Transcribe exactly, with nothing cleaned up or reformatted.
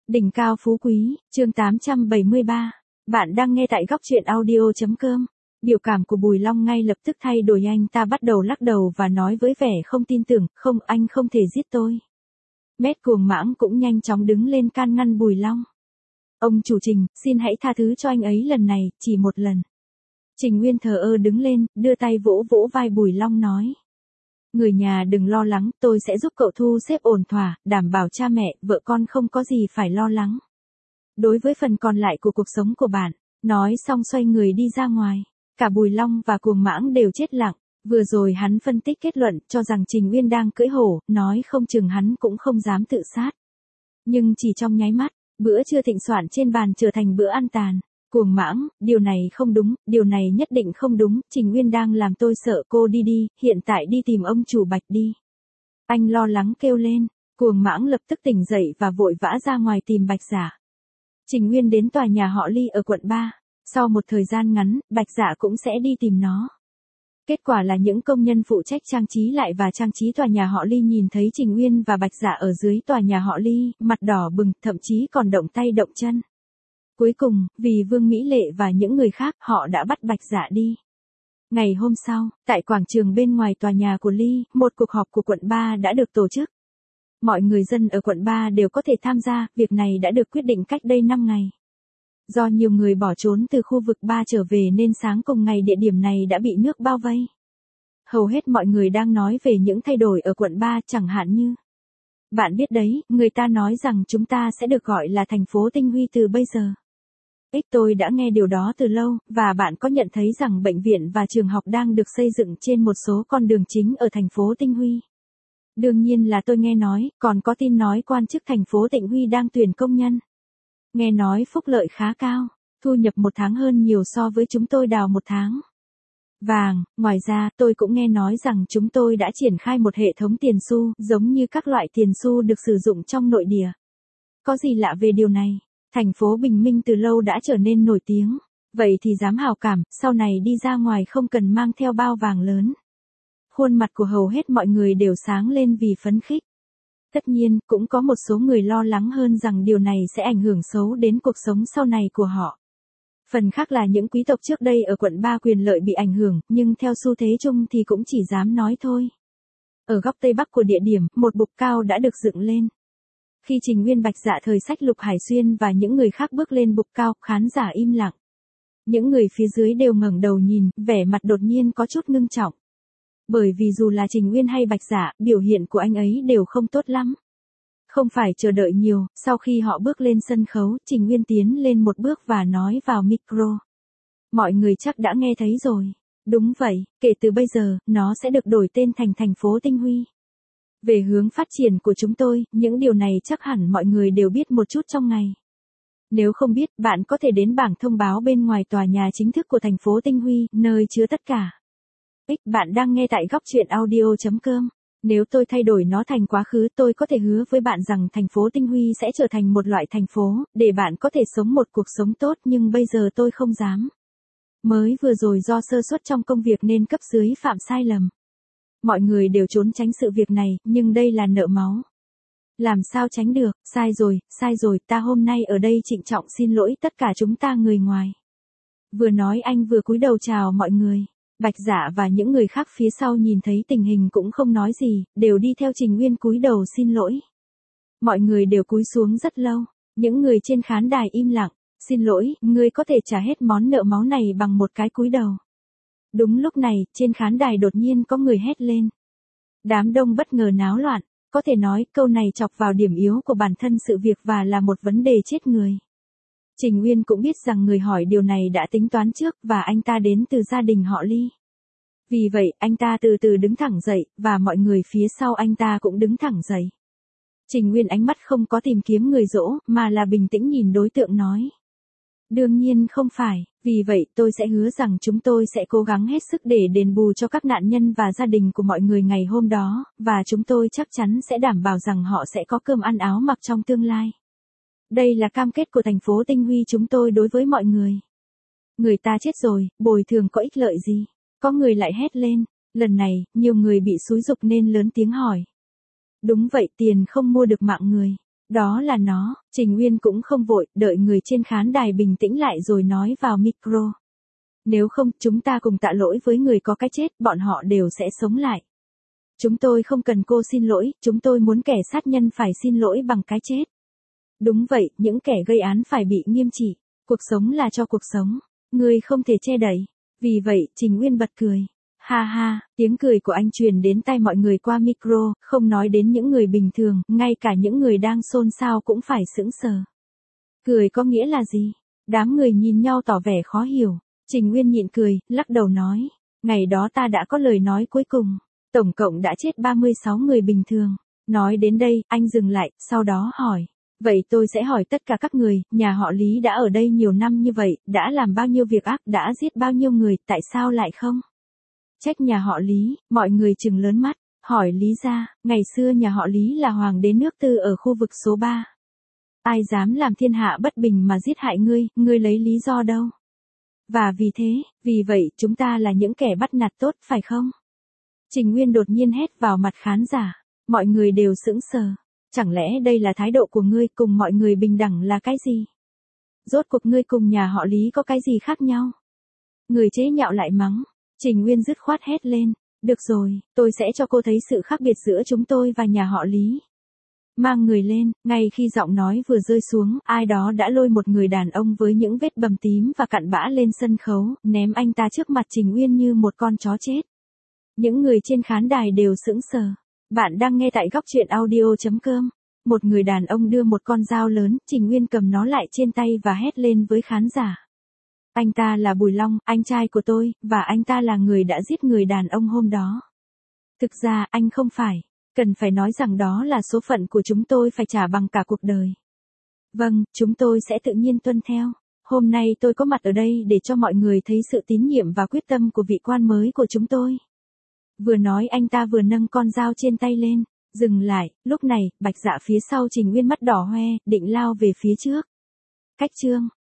Đỉnh cao phú quý, chương tám trăm bảy mươi ba. Bạn đang nghe tại góc truyện audio.com. Biểu cảm của Bùi Long ngay lập tức thay đổi, anh ta bắt đầu lắc đầu và nói với vẻ không tin tưởng, không, anh không thể giết tôi. Mét Cuồng Mãng cũng nhanh chóng đứng lên can ngăn Bùi Long. Ông chủ Trình, xin hãy tha thứ cho anh ấy lần này, chỉ một lần. Trình Nguyên thờ ơ đứng lên, đưa tay vỗ vỗ vai Bùi Long nói. Người nhà đừng lo lắng, tôi sẽ giúp cậu thu xếp ổn thỏa, đảm bảo cha mẹ, vợ con không có gì phải lo lắng. Đối với phần còn lại của cuộc sống của bạn, nói xong xoay người đi ra ngoài. Cả Bùi Long và Cuồng Mãng đều chết lặng. Vừa rồi hắn phân tích kết luận cho rằng Trình Nguyên đang cưỡi hổ, nói không chừng hắn cũng không dám tự sát. Nhưng chỉ trong nháy mắt, bữa trưa thịnh soạn trên bàn trở thành bữa ăn tàn. Cuồng Mãng, điều này không đúng, điều này nhất định không đúng, Trình Nguyên đang làm tôi sợ, cô đi đi, hiện tại đi tìm ông chủ Bạch đi. Anh lo lắng kêu lên, Cuồng Mãng lập tức tỉnh dậy và vội vã ra ngoài tìm Bạch Giả. Trình Nguyên đến tòa nhà họ Ly ở quận ba, sau một thời gian ngắn, Bạch Giả cũng sẽ đi tìm nó. Kết quả là những công nhân phụ trách trang trí lại và trang trí tòa nhà họ Ly nhìn thấy Trình Nguyên và Bạch Giả ở dưới tòa nhà họ Ly, mặt đỏ bừng, thậm chí còn động tay động chân. Cuối cùng, vì Vương Mỹ Lệ và những người khác, họ đã bắt Bạch Giả đi. Ngày hôm sau, tại quảng trường bên ngoài tòa nhà của Ly, một cuộc họp của quận ba đã được tổ chức. Mọi người dân ở quận ba đều có thể tham gia, việc này đã được quyết định cách đây năm ngày. Do nhiều người bỏ trốn từ khu vực ba trở về nên sáng cùng ngày địa điểm này đã bị nước bao vây. Hầu hết mọi người đang nói về những thay đổi ở quận ba, chẳng hạn như: bạn biết đấy, người ta nói rằng chúng ta sẽ được gọi là thành phố Tinh Huy từ bây giờ. Ích tôi đã nghe điều đó từ lâu, và bạn có nhận thấy rằng bệnh viện và trường học đang được xây dựng trên một số con đường chính ở thành phố Tinh Huy. Đương nhiên là tôi nghe nói, còn có tin nói quan chức thành phố Tịnh Huy đang tuyển công nhân. Nghe nói phúc lợi khá cao, thu nhập một tháng hơn nhiều so với chúng tôi đào một tháng. Vàng, ngoài ra tôi cũng nghe nói rằng chúng tôi đã triển khai một hệ thống tiền xu, giống như các loại tiền xu được sử dụng trong nội địa. Có gì lạ về điều này? Thành phố Bình Minh từ lâu đã trở nên nổi tiếng, vậy thì dám hào cảm, sau này đi ra ngoài không cần mang theo bao vàng lớn. Khuôn mặt của hầu hết mọi người đều sáng lên vì phấn khích. Tất nhiên, cũng có một số người lo lắng hơn rằng điều này sẽ ảnh hưởng xấu đến cuộc sống sau này của họ. Phần khác là những quý tộc trước đây ở quận ba quyền lợi bị ảnh hưởng, nhưng theo xu thế chung thì cũng chỉ dám nói thôi. Ở góc Tây Bắc của địa điểm, một bục cao đã được dựng lên. Khi Trình Nguyên, Bạch Dạ, Thời Sách, Lục Hải Xuyên và những người khác bước lên bục cao, khán giả im lặng. Những người phía dưới đều ngẩng đầu nhìn, vẻ mặt đột nhiên có chút ngưng trọng. Bởi vì dù là Trình Nguyên hay Bạch Dạ, biểu hiện của anh ấy đều không tốt lắm. Không phải chờ đợi nhiều, sau khi họ bước lên sân khấu, Trình Nguyên tiến lên một bước và nói vào micro. Mọi người chắc đã nghe thấy rồi. Đúng vậy, kể từ bây giờ, nó sẽ được đổi tên thành thành phố Tinh Huy. Về hướng phát triển của chúng tôi, những điều này chắc hẳn mọi người đều biết một chút trong ngày. Nếu không biết, bạn có thể đến bảng thông báo bên ngoài tòa nhà chính thức của thành phố Tinh Huy, nơi chứa tất cả. Ích, bạn đang nghe tại góc truyện audio.com. Nếu tôi thay đổi nó thành quá khứ, tôi có thể hứa với bạn rằng thành phố Tinh Huy sẽ trở thành một loại thành phố, để bạn có thể sống một cuộc sống tốt, nhưng bây giờ tôi không dám. Mới vừa rồi do sơ suất trong công việc nên cấp dưới phạm sai lầm. Mọi người đều trốn tránh sự việc này, nhưng đây là nợ máu. Làm sao tránh được, sai rồi, sai rồi, ta hôm nay ở đây trịnh trọng xin lỗi tất cả chúng ta người ngoài. Vừa nói anh vừa cúi đầu chào mọi người. Bạch Dạ và những người khác phía sau nhìn thấy tình hình cũng không nói gì, đều đi theo Trình Nguyên cúi đầu xin lỗi. Mọi người đều cúi xuống rất lâu, những người trên khán đài im lặng, xin lỗi, ngươi có thể trả hết món nợ máu này bằng một cái cúi đầu. Đúng lúc này, trên khán đài đột nhiên có người hét lên. Đám đông bất ngờ náo loạn, có thể nói câu này chọc vào điểm yếu của bản thân sự việc và là một vấn đề chết người. Trình Nguyên cũng biết rằng người hỏi điều này đã tính toán trước và anh ta đến từ gia đình họ Ly. Vì vậy, anh ta từ từ đứng thẳng dậy, và mọi người phía sau anh ta cũng đứng thẳng dậy. Trình Nguyên ánh mắt không có tìm kiếm người dỗ, mà là bình tĩnh nhìn đối tượng nói. Đương nhiên không phải, vì vậy tôi sẽ hứa rằng chúng tôi sẽ cố gắng hết sức để đền bù cho các nạn nhân và gia đình của mọi người ngày hôm đó, và chúng tôi chắc chắn sẽ đảm bảo rằng họ sẽ có cơm ăn áo mặc trong tương lai. Đây là cam kết của thành phố Tinh Huy chúng tôi đối với mọi người. Người ta chết rồi, bồi thường có ích lợi gì? Có người lại hét lên. Lần này, nhiều người bị xúi giục nên lớn tiếng hỏi. Đúng vậy, tiền không mua được mạng người. Đó là nó, Trình Uyên cũng không vội, đợi người trên khán đài bình tĩnh lại rồi nói vào micro. Nếu không, chúng ta cùng tạ lỗi với người có cái chết, bọn họ đều sẽ sống lại. Chúng tôi không cần cô xin lỗi, chúng tôi muốn kẻ sát nhân phải xin lỗi bằng cái chết. Đúng vậy, những kẻ gây án phải bị nghiêm trị. Cuộc sống là cho cuộc sống. Người không thể che đậy. Vì vậy, Trình Uyên bật cười. Ha ha, tiếng cười của anh truyền đến tai mọi người qua micro, không nói đến những người bình thường, ngay cả những người đang xôn xao cũng phải sững sờ. Cười có nghĩa là gì? Đám người nhìn nhau tỏ vẻ khó hiểu. Trình Uyên nhịn cười, lắc đầu nói. Ngày đó ta đã có lời nói cuối cùng. Tổng cộng đã chết ba mươi sáu người bình thường. Nói đến đây, anh dừng lại, sau đó hỏi. Vậy tôi sẽ hỏi tất cả các người, nhà họ Lý đã ở đây nhiều năm như vậy, đã làm bao nhiêu việc ác, đã giết bao nhiêu người, tại sao lại không? Trách nhà họ Lý, mọi người trừng lớn mắt, hỏi Lý gia, ngày xưa nhà họ Lý là hoàng đế nước Tư ở khu vực số ba. Ai dám làm thiên hạ bất bình mà giết hại ngươi, ngươi lấy lý do đâu? Và vì thế, vì vậy chúng ta là những kẻ bắt nạt tốt, phải không? Trình Uyên đột nhiên hét vào mặt khán giả, mọi người đều sững sờ. Chẳng lẽ đây là thái độ của ngươi, cùng mọi người bình đẳng là cái gì? Rốt cuộc ngươi cùng nhà họ Lý có cái gì khác nhau? Người chế nhạo lại mắng. Trình Uyên dứt khoát hét lên. Được rồi, tôi sẽ cho cô thấy sự khác biệt giữa chúng tôi và nhà họ Lý. Mang người lên, ngay khi giọng nói vừa rơi xuống, ai đó đã lôi một người đàn ông với những vết bầm tím và cặn bã lên sân khấu, ném anh ta trước mặt Trình Uyên như một con chó chết. Những người trên khán đài đều sững sờ. Bạn đang nghe tại góc truyện audio chấm com. Một người đàn ông đưa một con dao lớn, Trình Uyên cầm nó lại trên tay và hét lên với khán giả. Anh ta là Bùi Long, anh trai của tôi, và anh ta là người đã giết người đàn ông hôm đó. Thực ra, anh không phải. Cần phải nói rằng đó là số phận của chúng tôi phải trả bằng cả cuộc đời. Vâng, chúng tôi sẽ tự nhiên tuân theo. Hôm nay tôi có mặt ở đây để cho mọi người thấy sự tín nhiệm và quyết tâm của vị quan mới của chúng tôi. Vừa nói anh ta vừa nâng con dao trên tay lên. Dừng lại, lúc này, Bạch Dạ phía sau Trình Uyên mắt đỏ hoe, định lao về phía trước. Cách chương